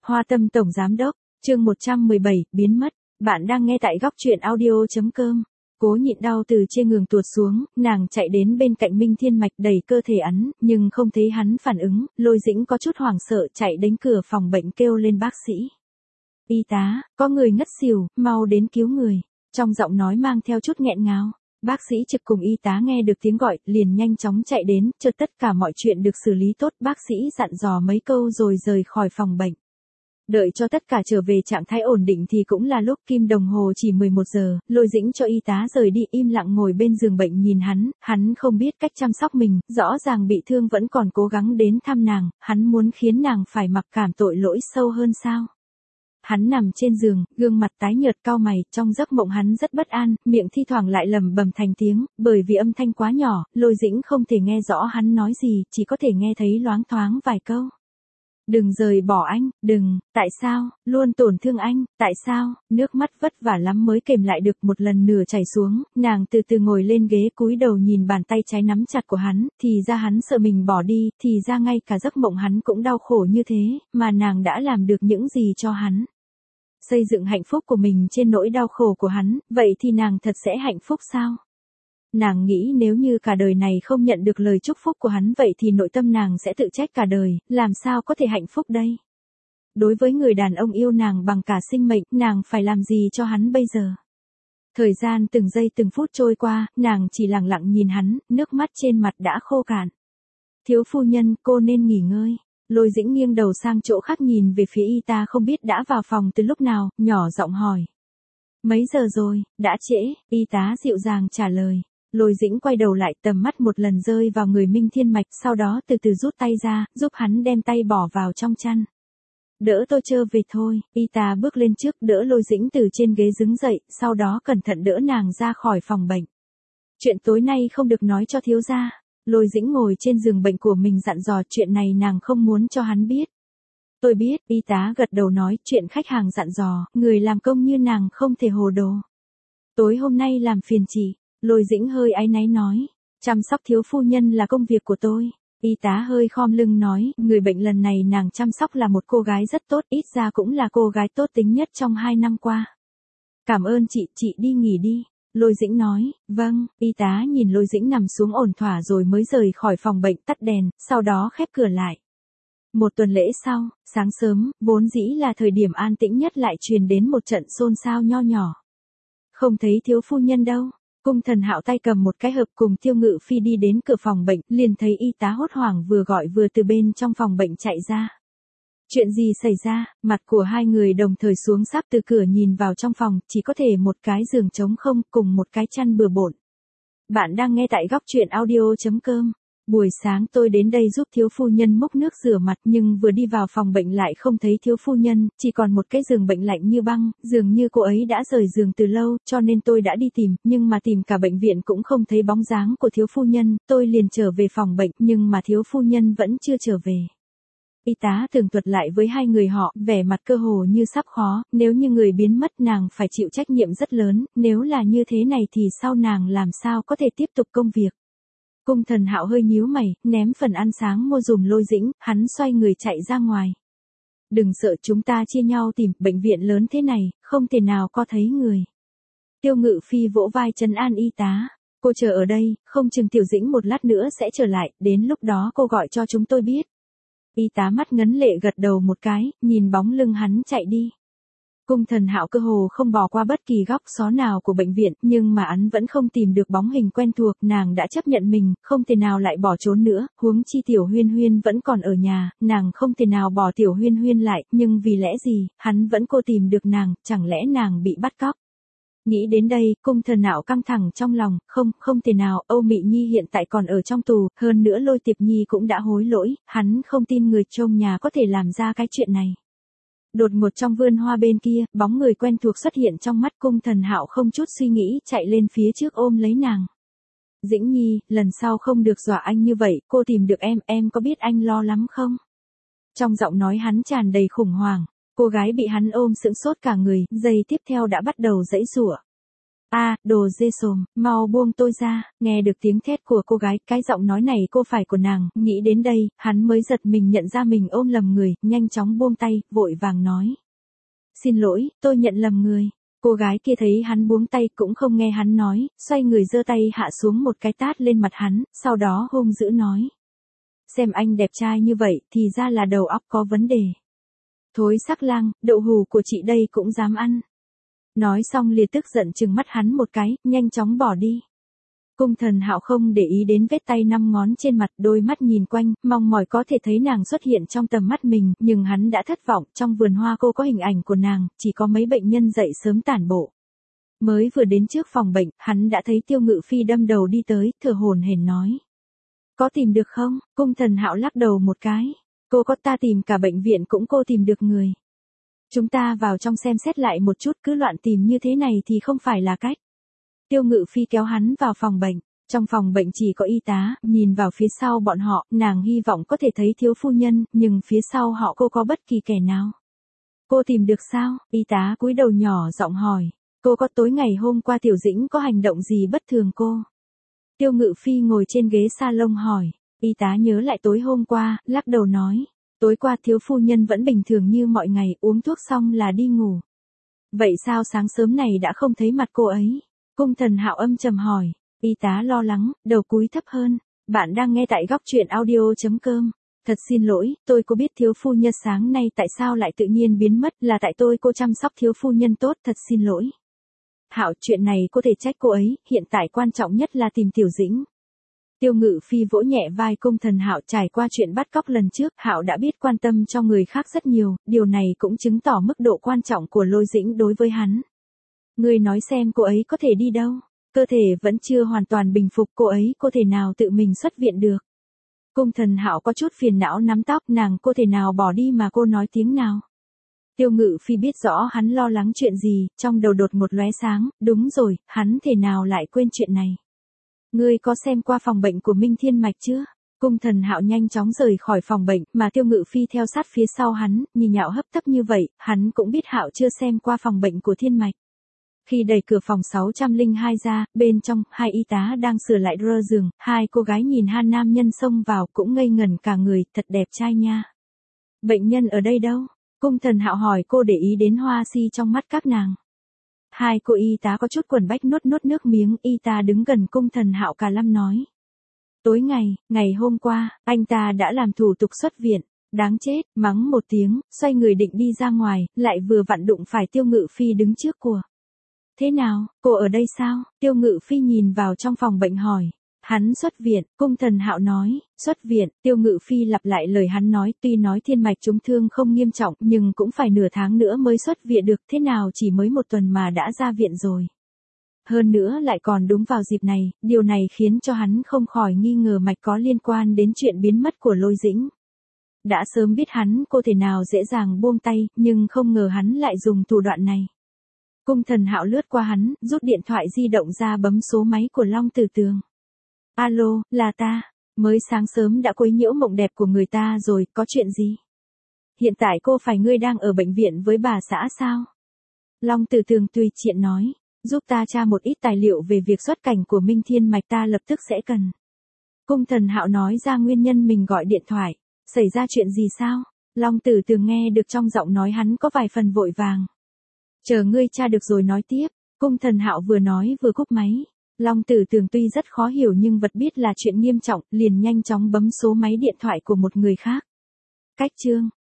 Hoa Tâm Tổng Giám Đốc, chương 117, biến mất. Bạn đang nghe tại góc truyện audio.com. Cố nhịn đau từ trên giường tuột xuống, nàng chạy đến bên cạnh Minh Thiên Mạch đẩy cơ thể hắn, nhưng không thấy hắn phản ứng, Lôi Dĩnh có chút hoảng sợ chạy đến cửa phòng bệnh kêu lên bác sĩ. Y tá, có người ngất xỉu, mau đến cứu người. Trong giọng nói mang theo chút nghẹn ngào. Bác sĩ trực cùng y tá nghe được tiếng gọi, liền nhanh chóng chạy đến, cho tất cả mọi chuyện được xử lý tốt. Bác sĩ dặn dò mấy câu rồi rời khỏi phòng bệnh. Đợi cho tất cả trở về trạng thái ổn định thì cũng là lúc kim đồng hồ chỉ 11 giờ, Lôi Dĩnh cho y tá rời đi im lặng ngồi bên giường bệnh nhìn hắn không biết cách chăm sóc mình, rõ ràng bị thương vẫn còn cố gắng đến thăm nàng, hắn muốn khiến nàng phải mặc cảm tội lỗi sâu hơn sao. Hắn nằm trên giường, gương mặt tái nhợt cau mày, trong giấc mộng hắn rất bất an, miệng thi thoảng lại lẩm bẩm thành tiếng, bởi vì âm thanh quá nhỏ, Lôi Dĩnh không thể nghe rõ hắn nói gì, chỉ có thể nghe thấy loáng thoáng vài câu. Đừng rời bỏ anh, đừng, tại sao, luôn tổn thương anh, tại sao, nước mắt vất vả lắm mới kềm lại được một lần nửa chảy xuống, nàng từ từ ngồi lên ghế cúi đầu nhìn bàn tay trái nắm chặt của hắn, thì ra hắn sợ mình bỏ đi, thì ra ngay cả giấc mộng hắn cũng đau khổ như thế, mà nàng đã làm được những gì cho hắn. Xây dựng hạnh phúc của mình trên nỗi đau khổ của hắn, vậy thì nàng thật sẽ hạnh phúc sao? Nàng nghĩ nếu như cả đời này không nhận được lời chúc phúc của hắn vậy thì nội tâm nàng sẽ tự trách cả đời, làm sao có thể hạnh phúc đây? Đối với người đàn ông yêu nàng bằng cả sinh mệnh, nàng phải làm gì cho hắn bây giờ? Thời gian từng giây từng phút trôi qua, nàng chỉ lặng lặng nhìn hắn, nước mắt trên mặt đã khô cạn. Thiếu phu nhân, cô nên nghỉ ngơi. Lôi Dĩnh nghiêng đầu sang chỗ khác nhìn về phía y tá không biết đã vào phòng từ lúc nào, nhỏ giọng hỏi. Mấy giờ rồi, đã trễ, y tá dịu dàng trả lời. Lôi Dĩnh quay đầu lại tầm mắt một lần rơi vào người Minh Thiên Mạch, sau đó từ từ rút tay ra, giúp hắn đem tay bỏ vào trong chăn. Đỡ tôi trở về thôi, y tá bước lên trước đỡ Lôi Dĩnh từ trên ghế đứng dậy, sau đó cẩn thận đỡ nàng ra khỏi phòng bệnh. Chuyện tối nay không được nói cho thiếu gia. Lôi Dĩnh ngồi trên giường bệnh của mình dặn dò chuyện này nàng không muốn cho hắn biết. Tôi biết, y tá gật đầu nói chuyện khách hàng dặn dò, người làm công như nàng không thể hồ đồ. Tối hôm nay làm phiền chị, Lôi Dĩnh hơi áy náy nói, chăm sóc thiếu phu nhân là công việc của tôi. Y tá hơi khom lưng nói, người bệnh lần này nàng chăm sóc là một cô gái rất tốt, ít ra cũng là cô gái tốt tính nhất trong 2 năm qua. Cảm ơn chị đi nghỉ đi. Lôi Dĩnh nói, vâng, y tá nhìn Lôi Dĩnh nằm xuống ổn thỏa rồi mới rời khỏi phòng bệnh tắt đèn, sau đó khép cửa lại. Một tuần lễ sau, sáng sớm, vốn dĩ là thời điểm an tĩnh nhất lại truyền đến một trận xôn xao nho nhỏ. Không thấy thiếu phu nhân đâu, Cung Thần Hạo tay cầm một cái hộp cùng Tiêu Ngự Phi đi đến cửa phòng bệnh, liền thấy y tá hốt hoảng vừa gọi vừa từ bên trong phòng bệnh chạy ra. Chuyện gì xảy ra, mặt của hai người đồng thời xuống sáp từ cửa nhìn vào trong phòng, chỉ có thể một cái giường trống không cùng một cái chăn bừa bộn. Bạn đang nghe tại góc truyện audio.com. Buổi sáng tôi đến đây giúp thiếu phu nhân múc nước rửa mặt nhưng vừa đi vào phòng bệnh lại không thấy thiếu phu nhân, chỉ còn một cái giường bệnh lạnh như băng, dường như cô ấy đã rời giường từ lâu, cho nên tôi đã đi tìm, nhưng mà tìm cả bệnh viện cũng không thấy bóng dáng của thiếu phu nhân, tôi liền trở về phòng bệnh, nhưng mà thiếu phu nhân vẫn chưa trở về. Y tá tường thuật lại với hai người họ, vẻ mặt cơ hồ như sắp khó, nếu như người biến mất nàng phải chịu trách nhiệm rất lớn, nếu là như thế này thì sau nàng làm sao có thể tiếp tục công việc. Cung Thần Hạo hơi nhíu mày, ném phần ăn sáng mua dùm Lôi Dĩnh, hắn xoay người chạy ra ngoài. Đừng sợ, chúng ta chia nhau tìm, bệnh viện lớn thế này, không thể nào có thấy người. Tiêu Ngự Phi vỗ vai trấn an y tá. Cô chờ ở đây, không chừng Tiểu Dĩnh một lát nữa sẽ trở lại, đến lúc đó cô gọi cho chúng tôi biết. Y tá mắt ngấn lệ gật đầu một cái, nhìn bóng lưng hắn chạy đi. Cung Thần Hạo cơ hồ không bỏ qua bất kỳ góc xó nào của bệnh viện, nhưng mà hắn vẫn không tìm được bóng hình quen thuộc, nàng đã chấp nhận mình, không thể nào lại bỏ trốn nữa, huống chi Tiểu Huyên Huyên vẫn còn ở nhà, nàng không thể nào bỏ Tiểu Huyên Huyên lại, nhưng vì lẽ gì, hắn vẫn cô tìm được nàng, chẳng lẽ nàng bị bắt cóc. Nghĩ đến đây, Cung Thần Hạo căng thẳng trong lòng, không thể nào, Âu Mị Nhi hiện tại còn ở trong tù, hơn nữa Lôi Tiệp Nhi cũng đã hối lỗi, hắn không tin người trông nhà có thể làm ra cái chuyện này. Đột ngột trong vườn hoa bên kia, bóng người quen thuộc xuất hiện trong mắt Cung Thần Hạo không chút suy nghĩ chạy lên phía trước ôm lấy nàng. Dĩnh Nhi, lần sau không được dọa anh như vậy, cô tìm được em có biết anh lo lắm không? Trong giọng nói hắn tràn đầy khủng hoảng, cô gái bị hắn ôm sững sốt cả người, giây tiếp theo đã bắt đầu giãy giụa. Đồ dê sồm, mau buông tôi ra, nghe được tiếng thét của cô gái, cái giọng nói này cô phải của nàng, nghĩ đến đây, hắn mới giật mình nhận ra mình ôm lầm người, nhanh chóng buông tay, vội vàng nói. Xin lỗi, tôi nhận lầm người. Cô gái kia thấy hắn buông tay cũng không nghe hắn nói, xoay người giơ tay hạ xuống một cái tát lên mặt hắn, sau đó hung dữ nói. Xem anh đẹp trai như vậy thì ra là đầu óc có vấn đề. Thối sắc lang, đậu hù của chị đây cũng dám ăn. Nói xong liền tức giận trừng mắt hắn một cái, nhanh chóng bỏ đi. Cung Thần Hạo không để ý đến vết tay 5 ngón trên mặt, đôi mắt nhìn quanh, mong mỏi có thể thấy nàng xuất hiện trong tầm mắt mình, nhưng hắn đã thất vọng, trong vườn hoa cô có hình ảnh của nàng, chỉ có mấy bệnh nhân dậy sớm tản bộ. Mới vừa đến trước phòng bệnh, hắn đã thấy Tiêu Ngự Phi đâm đầu đi tới, thở hổn hển nói. Có tìm được không? Cung Thần Hạo lắc đầu một cái. Cô có, ta tìm cả bệnh viện cũng cô tìm được người. Chúng ta vào trong xem xét lại một chút, cứ loạn tìm như thế này thì không phải là cách. Tiêu Ngự Phi kéo hắn vào phòng bệnh. Trong phòng bệnh chỉ có y tá, nhìn vào phía sau bọn họ, nàng hy vọng có thể thấy thiếu phu nhân, nhưng phía sau họ cô có bất kỳ kẻ nào. Cô tìm được sao? Y tá cúi đầu nhỏ giọng hỏi. Cô có, tối ngày hôm qua Tiểu Dĩnh có hành động gì bất thường cô? Tiêu Ngự Phi ngồi trên ghế salon hỏi. Y tá nhớ lại tối hôm qua, lắc đầu nói. Tối qua thiếu phu nhân vẫn bình thường như mọi ngày, uống thuốc xong là đi ngủ. Vậy sao sáng sớm này đã không thấy mặt cô ấy? Cung Thần Hạo âm trầm hỏi. Y tá lo lắng, đầu cúi thấp hơn. Bạn đang nghe tại góc truyện audio.com. Thật xin lỗi, tôi có biết thiếu phu nhân sáng nay tại sao lại tự nhiên biến mất, là tại cô chăm sóc thiếu phu nhân tốt, thật xin lỗi. Hạo, chuyện này có thể trách cô ấy, hiện tại quan trọng nhất là tìm Tiểu Dĩnh. Tiêu Ngự Phi vỗ nhẹ vai Cung Thần Hạo, trải qua chuyện bắt cóc lần trước, Hạo đã biết quan tâm cho người khác rất nhiều, điều này cũng chứng tỏ mức độ quan trọng của Lôi Dĩnh đối với hắn. Ngươi nói xem cô ấy có thể đi đâu? Cơ thể vẫn chưa hoàn toàn bình phục, cô ấy có thể nào tự mình xuất viện được? Cung Thần Hạo có chút phiền não nắm tóc, nàng có thể nào bỏ đi mà cô nói tiếng nào? Tiêu Ngự Phi biết rõ hắn lo lắng chuyện gì, trong đầu đột một lóe sáng, đúng rồi, hắn thể nào lại quên chuyện này. Ngươi có xem qua phòng bệnh của Minh Thiên Mạch chưa? Cung Thần Hạo nhanh chóng rời khỏi phòng bệnh, mà Tiêu Ngự Phi theo sát phía sau hắn, nhìn nhạo hấp tấp như vậy, hắn cũng biết Hạo chưa xem qua phòng bệnh của Thiên Mạch. Khi đẩy cửa phòng 602 ra, bên trong, hai y tá đang sửa lại drơ giường, hai cô gái nhìn hai nam nhân xông vào cũng ngây ngẩn cả người, thật đẹp trai nha. Bệnh nhân ở đây đâu? Cung Thần Hạo hỏi, cô để ý đến hoa si trong mắt các nàng. Hai cô y tá có chút quần bách nuốt nước miếng, y tá đứng gần Cung Thần Hạo cả lâm nói. Tối ngày hôm qua, anh ta đã làm thủ tục xuất viện, đáng chết, mắng một tiếng, xoay người định đi ra ngoài, lại vừa vặn đụng phải Tiêu Ngự Phi đứng trước của. Thế nào, cô ở đây sao? Tiêu Ngự Phi nhìn vào trong phòng bệnh hỏi. Hắn xuất viện, Cung Thần Hạo nói, xuất viện, Tiêu Ngự Phi lặp lại lời hắn nói, tuy nói thiên mạch trúng thương không nghiêm trọng, nhưng cũng phải nửa tháng nữa mới xuất viện được, thế nào chỉ mới 1 tuần mà đã ra viện rồi. Hơn nữa lại còn đúng vào dịp này, điều này khiến cho hắn không khỏi nghi ngờ mạch có liên quan đến chuyện biến mất của Lôi Dĩnh. Đã sớm biết hắn cô thể nào dễ dàng buông tay, nhưng không ngờ hắn lại dùng thủ đoạn này. Cung Thần Hạo lướt qua hắn, rút điện thoại di động ra bấm số máy của Long Tử Tường. Alo, là ta, mới sáng sớm đã quấy nhiễu mộng đẹp của người ta rồi, có chuyện gì? Hiện tại cô phải ngươi đang ở bệnh viện với bà xã sao? Long Tử Tường tùy tiện nói, giúp ta tra một ít tài liệu về việc xuất cảnh của Minh Thiên Mạch, ta lập tức sẽ cần. Cung Thần Hạo nói ra nguyên nhân mình gọi điện thoại, xảy ra chuyện gì sao? Long Tử Tường nghe được trong giọng nói hắn có vài phần vội vàng. Chờ ngươi tra được rồi nói tiếp, Cung Thần Hạo vừa nói vừa cúp máy. Long Tử Tường tuy rất khó hiểu nhưng vật biết là chuyện nghiêm trọng, liền nhanh chóng bấm số máy điện thoại của một người khác. Cách chương